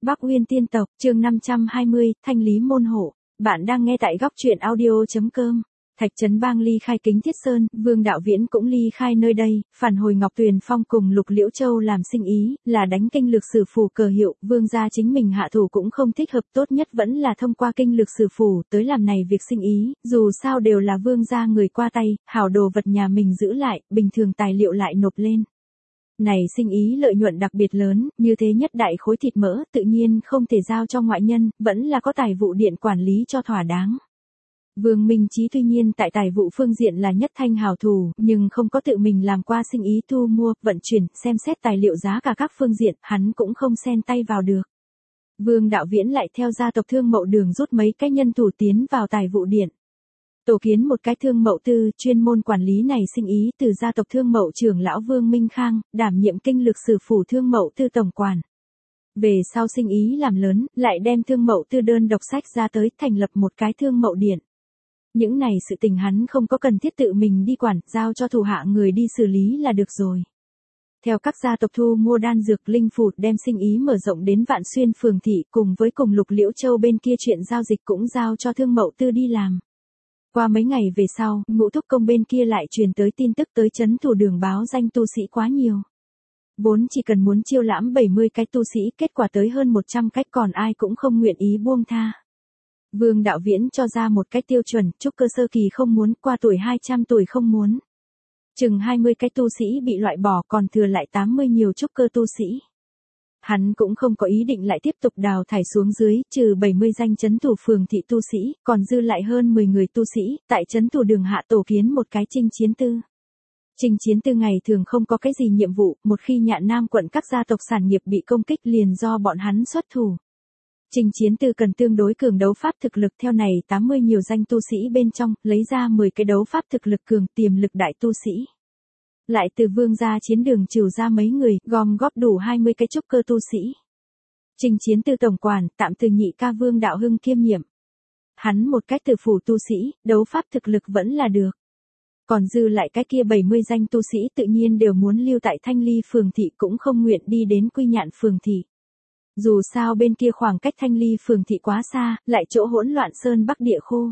Bắc Uyên tiên tộc, chương 520, thanh lý môn hộ. Bạn đang nghe tại góc truyện audio.com. Thạch Trấn Bang ly khai Kính Thiết Sơn, Vương Đạo Viễn cũng ly khai nơi đây, phản hồi Ngọc Tuyền Phong cùng Lục Liễu Châu làm sinh ý, là đánh kinh lực sử phù cờ hiệu, Vương gia chính mình hạ thủ cũng không thích hợp, tốt nhất vẫn là thông qua kinh lực sử phù tới làm này việc sinh ý, dù sao đều là Vương gia người qua tay, hảo đồ vật nhà mình giữ lại, bình thường tài liệu lại nộp lên. Này sinh ý lợi nhuận đặc biệt lớn, như thế nhất đại khối thịt mỡ, tự nhiên không thể giao cho ngoại nhân, vẫn là có tài vụ điện quản lý cho thỏa đáng. Vương Minh Chí tuy nhiên tại tài vụ phương diện là nhất thanh hào thủ, nhưng không có tự mình làm qua sinh ý thu mua, vận chuyển, xem xét tài liệu giá cả các phương diện, hắn cũng không xen tay vào được. Vương Đạo Viễn lại theo gia tộc Thương Mậu Đường rút mấy cái nhân thủ tiến vào tài vụ điện. Tổ kiến một cái Thương Mậu Tư, chuyên môn quản lý này sinh ý từ gia tộc Thương Mậu trưởng lão Vương Minh Khang, đảm nhiệm kinh lực sử phủ Thương Mậu Tư tổng quản. Về sau sinh ý làm lớn, lại đem Thương Mậu Tư đơn độc sách ra tới, thành lập một cái Thương Mậu Điện. Những này sự tình hắn không có cần thiết tự mình đi quản, giao cho thủ hạ người đi xử lý là được rồi. Theo các gia tộc thu mua đan dược linh phụt, đem sinh ý mở rộng đến Vạn Xuyên phường thị, cùng với cùng Lục Liễu Châu bên kia chuyện giao dịch cũng giao cho Thương Mậu Tư đi làm. Qua mấy ngày về sau, Ngũ Thúc Công bên kia lại truyền tới tin tức tới trấn thủ đường báo danh tu sĩ quá nhiều. Vốn chỉ cần muốn chiêu lãm 70 cái tu sĩ, kết quả tới hơn 100 cách, còn ai cũng không nguyện ý buông tha. Vương Đạo Viễn cho ra một cái tiêu chuẩn, trúc cơ sơ kỳ không muốn, qua tuổi 200 tuổi không muốn. Chừng 20 cái tu sĩ bị loại bỏ, còn thừa lại 80 nhiều trúc cơ tu sĩ. Hắn cũng không có ý định lại tiếp tục đào thải xuống dưới, trừ 70 danh trấn thủ phường thị tu sĩ, còn dư lại hơn 10 người tu sĩ, tại trấn thủ đường hạ tổ kiến một cái Trinh Chiến Tư. Trinh Chiến Tư ngày thường không có cái gì nhiệm vụ, một khi Nhạn Nam quận các gia tộc sản nghiệp bị công kích liền do bọn hắn xuất thủ. Trinh Chiến Tư cần tương đối cường đấu pháp thực lực, theo này 80 nhiều danh tu sĩ bên trong, lấy ra 10 cái đấu pháp thực lực cường, tiềm lực đại tu sĩ. Lại từ Vương gia chiến đường trừ ra mấy người, gom góp đủ 20 cái trúc cơ tu sĩ. Trinh Chiến Tư tổng quản, tạm từ nhị ca Vương Đạo Hưng kiêm nhiệm. Hắn một cách từ phủ tu sĩ, đấu pháp thực lực vẫn là được. Còn dư lại cái kia 70 danh tu sĩ tự nhiên đều muốn lưu tại Thanh Ly phường thị, cũng không nguyện đi đến Quy Nhạn phường thị. Dù sao bên kia khoảng cách Thanh Ly phường thị quá xa, lại chỗ hỗn loạn sơn bắc địa khô.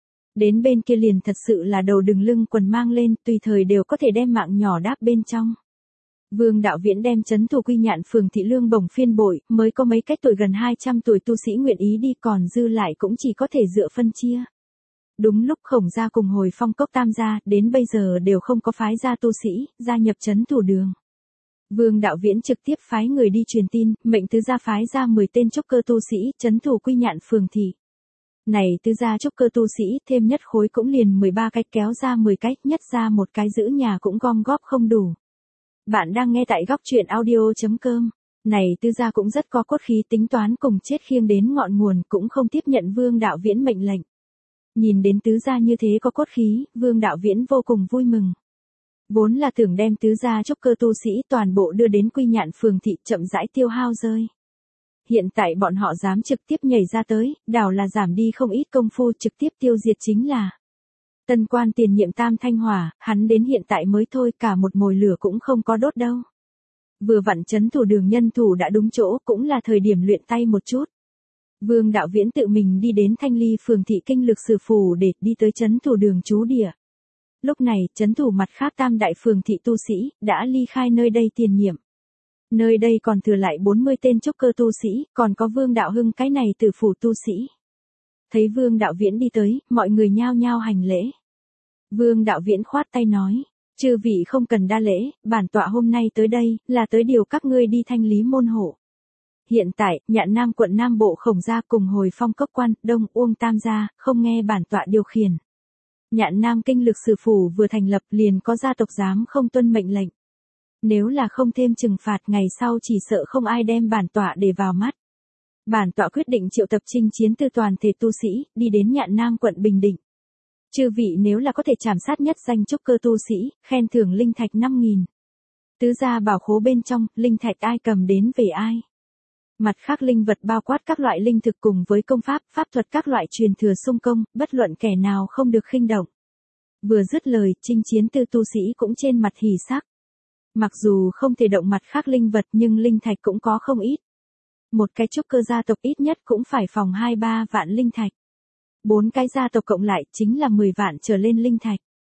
Đến bên kia liền thật sự là đầu đừng lưng quần mang lên, tùy thời đều có thể đem mạng nhỏ đáp bên trong. Vương Đạo Viễn đem trấn thủ Quy Nhạn phường thị lương bổng phiên bội, mới có mấy cách tuổi gần 200 tuổi tu sĩ nguyện ý đi, còn dư lại cũng chỉ có thể dựa phân chia. Đúng lúc Khổng gia cùng Hồi Phong Cốc Tam gia, đến bây giờ đều không có phái gia tu sĩ, gia nhập trấn thủ đường. Vương Đạo Viễn trực tiếp phái người đi truyền tin, mệnh tứ gia phái ra 10 tên trúc cơ tu sĩ, trấn thủ Quy Nhạn phường thị. Này tứ gia trúc cơ tu sĩ, thêm nhất khối cũng liền 13 cách, kéo ra 10 cách, nhất ra một cái giữ nhà cũng gom góp không đủ. Bạn đang nghe tại góc truyện audio.com. Này tứ gia cũng rất có cốt khí, tính toán cùng chết khiêng đến ngọn nguồn, cũng không tiếp nhận Vương Đạo Viễn mệnh lệnh. Nhìn đến tứ gia như thế có cốt khí, Vương Đạo Viễn vô cùng vui mừng. Vốn là tưởng đem tứ gia trúc cơ tu sĩ toàn bộ đưa đến Quy Nhạn phường thị, chậm rãi tiêu hao rơi. Hiện tại bọn họ dám trực tiếp nhảy ra tới, đảo là giảm đi không ít công phu, trực tiếp tiêu diệt chính là. Tân quan tiền nhiệm Tam Thanh Hỏa, hắn đến hiện tại mới thôi, cả một mồi lửa cũng không có đốt đâu. Vừa vặn trấn thủ đường nhân thủ đã đúng chỗ, cũng là thời điểm luyện tay một chút. Vương Đạo Viễn tự mình đi đến Thanh Ly phường thị kinh lực sử phủ để đi tới trấn thủ đường trú địa. Lúc này, trấn thủ mặt khác tam đại phường thị tu sĩ, đã ly khai nơi đây tiền nhiệm. Nơi đây còn thừa lại 40 tên trúc cơ tu sĩ, còn có Vương Đạo Hưng cái này từ phủ tu sĩ. Thấy Vương Đạo Viễn đi tới, mọi người nhao nhao hành lễ. Vương Đạo Viễn khoát tay nói, chư vị không cần đa lễ, bản tọa hôm nay tới đây, là tới điều các ngươi đi thanh lý môn hộ. Hiện tại, Nhạn Nam quận Nam Bộ Khổng gia cùng Hồi Phong Cốc Quan, Đông Uông Tam gia, không nghe bản tọa điều khiển. Nhạn Nam kinh lực sử phủ vừa thành lập, liền có gia tộc dám không tuân mệnh lệnh. Nếu là không thêm trừng phạt, ngày sau chỉ sợ không ai đem bản tọa để vào mắt. Bản tọa quyết định triệu tập Trinh Chiến Tư toàn thể tu sĩ, đi đến Nhạn Nam quận Bình Định. Chư vị nếu là có thể trảm sát nhất danh trúc cơ tu sĩ, khen thưởng linh thạch 5.000. Tứ gia bảo khố bên trong, linh thạch ai cầm đến về ai. Mặt khác linh vật bao quát các loại linh thực cùng với công pháp, pháp thuật các loại truyền thừa xung công, bất luận kẻ nào không được khinh động. Vừa dứt lời, Trinh Chiến Tư tu sĩ cũng trên mặt hỉ sắc. Mặc dù không thể động mặt khác linh vật nhưng linh thạch cũng có không ít. Một cái trúc cơ gia tộc ít nhất cũng phải phòng 2-3 vạn linh thạch. 4 cái gia tộc cộng lại chính là 10 vạn trở lên linh thạch.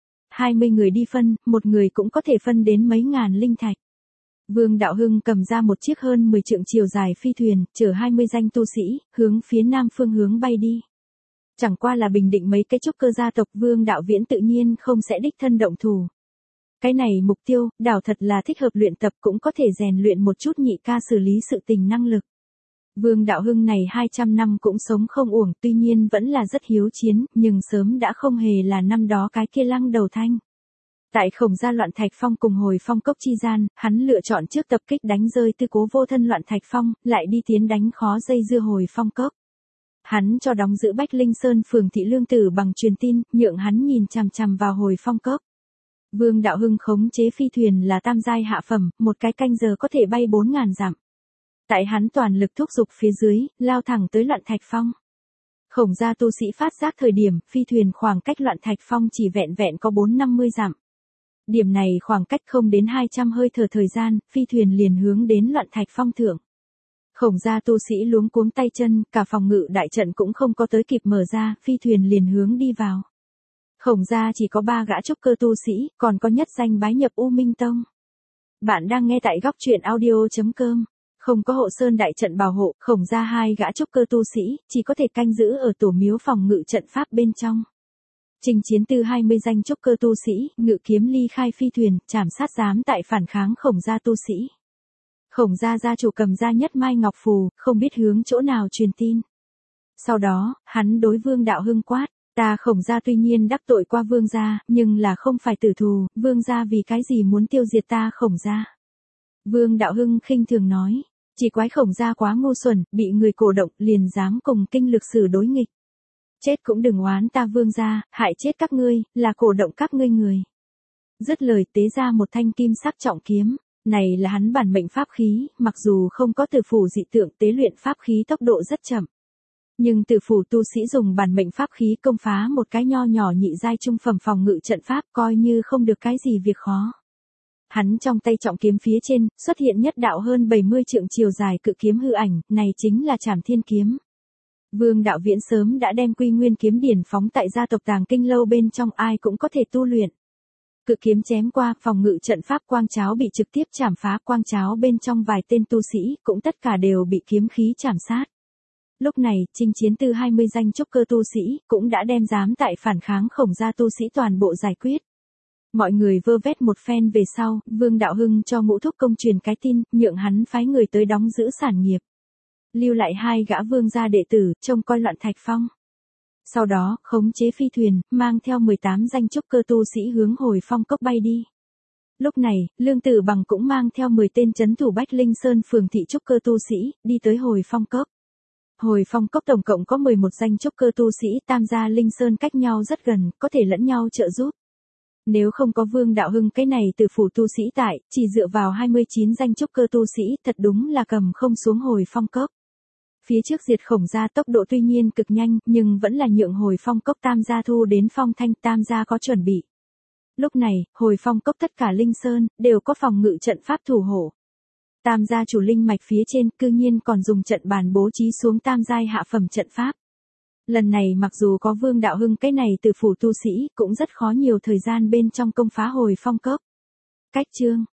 20 người đi phân, một người cũng có thể phân đến mấy ngàn linh thạch. Vương Đạo Hưng cầm ra một chiếc hơn 10 trượng chiều dài phi thuyền, chở 20 danh tu sĩ, hướng phía nam phương hướng bay đi. Chẳng qua là bình định mấy cái trúc cơ gia tộc, Vương Đạo Viễn tự nhiên không sẽ đích thân động thủ. Cái này mục tiêu, đảo thật là thích hợp luyện tập, cũng có thể rèn luyện một chút nhị ca xử lý sự tình năng lực. Vương Đạo Hưng này 200 năm cũng sống không uổng, tuy nhiên vẫn là rất hiếu chiến, nhưng sớm đã không hề là năm đó cái kia Lăng Đầu Thanh. Tại Khổng Gia Loạn Thạch Phong cùng Hồi Phong Cốc chi gian, hắn lựa chọn trước tập kích đánh rơi Tư Cố Vô Thân Loạn Thạch Phong, lại đi tiến đánh khó dây dưa Hồi Phong Cốc. Hắn cho đóng giữ Bách Linh Sơn phường thị Lương Tử bằng truyền tin, nhượng hắn nhìn chằm chằm vào Hồi Phong Cốc. Vương Đạo Hưng khống chế phi thuyền là tam giai hạ phẩm, một cái canh giờ có thể bay 4.000 dặm. Tại hắn toàn lực thúc giục phía dưới, lao thẳng tới Loạn Thạch Phong. Khổng gia tu sĩ phát giác thời điểm, phi thuyền khoảng cách Loạn Thạch Phong chỉ vẹn vẹn có 4-50 dặm. Điểm này khoảng cách không đến 200 hơi thở thời gian, phi thuyền liền hướng đến Loạn Thạch Phong thượng. Khổng gia tu sĩ luống cuống tay chân, cả phòng ngự đại trận cũng không có tới kịp mở ra, phi thuyền liền hướng đi vào. Khổng gia chỉ có 3 gã trúc cơ tu sĩ, còn có nhất danh bái nhập U Minh Tông. Bạn đang nghe tại góc truyện audio.com. Không có hộ sơn đại trận bảo hộ, Khổng gia 2 gã trúc cơ tu sĩ, chỉ có thể canh giữ ở tổ miếu phòng ngự trận pháp bên trong. Trình Chiến Tư 20 danh trúc cơ tu sĩ, ngự kiếm ly khai phi thuyền, trảm sát dám tại phản kháng Khổng gia tu sĩ. Khổng gia gia chủ cầm ra nhất mai ngọc phù, không biết hướng chỗ nào truyền tin. Sau đó, hắn đối Vương Đạo Hưng quát, ta Khổng gia tuy nhiên đắc tội qua Vương gia, nhưng là không phải tử thù, Vương gia vì cái gì muốn tiêu diệt ta Khổng gia. Vương Đạo Hưng khinh thường nói, chỉ quái Khổng gia quá ngu xuẩn, bị người cổ động, liền dám cùng kinh lực sử đối nghịch. Chết cũng đừng oán ta Vương gia, hại chết các ngươi, là cổ động các ngươi người. Dứt lời tế ra một thanh kim sắc trọng kiếm, này là hắn bản mệnh pháp khí, mặc dù không có tử phủ dị tượng, tế luyện pháp khí tốc độ rất chậm. Nhưng tử phủ tu sĩ dùng bản mệnh pháp khí công phá một cái nho nhỏ nhị giai trung phẩm phòng ngự trận pháp, coi như không được cái gì việc khó. Hắn trong tay trọng kiếm phía trên, xuất hiện nhất đạo hơn 70 trượng chiều dài cự kiếm hư ảnh, này chính là Trảm Thiên kiếm. Vương Đạo Viễn sớm đã đem Quy Nguyên kiếm điển phóng tại gia tộc Tàng Kinh lâu bên trong, ai cũng có thể tu luyện. Cự kiếm chém qua, phòng ngự trận pháp quang cháo bị trực tiếp chảm phá, quang cháo bên trong vài tên tu sĩ, cũng tất cả đều bị kiếm khí chảm sát. Lúc này, Trình Chiến Tư 20 danh trúc cơ tu sĩ, cũng đã đem dám tại phản kháng Khổng gia tu sĩ toàn bộ giải quyết. Mọi người vơ vét một phen về sau, Vương Đạo Hưng cho Ngũ Thúc Công truyền cái tin, nhượng hắn phái người tới đóng giữ sản nghiệp. Lưu lại 2 gã Vương gia đệ tử, trông coi Loạn Thạch Phong. Sau đó, khống chế phi thuyền, mang theo 18 danh trúc cơ tu sĩ hướng Hồi Phong Cốc bay đi. Lúc này, Lương Tử Bằng cũng mang theo 10 tên trấn thủ Bách Linh Sơn phường thị trúc cơ tu sĩ, đi tới Hồi Phong Cốc. Hồi Phong Cốc tổng cộng có 11 danh trúc cơ tu sĩ, tam gia Linh Sơn cách nhau rất gần, có thể lẫn nhau trợ giúp. Nếu không có Vương Đạo Hưng cái này từ phủ tu sĩ tại, chỉ dựa vào 29 danh trúc cơ tu sĩ, thật đúng là cầm không xuống Hồi Phong Cốc. Phía trước diệt Khổng gia tốc độ tuy nhiên cực nhanh, nhưng vẫn là nhượng Hồi Phong Cốc tam gia thu đến phong thanh, tam gia có chuẩn bị. Lúc này, Hồi Phong Cốc tất cả Linh Sơn, đều có phòng ngự trận pháp thủ hộ. Tam gia chủ linh mạch phía trên, cư nhiên còn dùng trận bàn bố trí xuống tam giai hạ phẩm trận pháp. Lần này mặc dù có Vương Đạo Hưng cái này từ phủ tu sĩ, cũng rất khó nhiều thời gian bên trong công phá Hồi Phong Cốc. Cách chương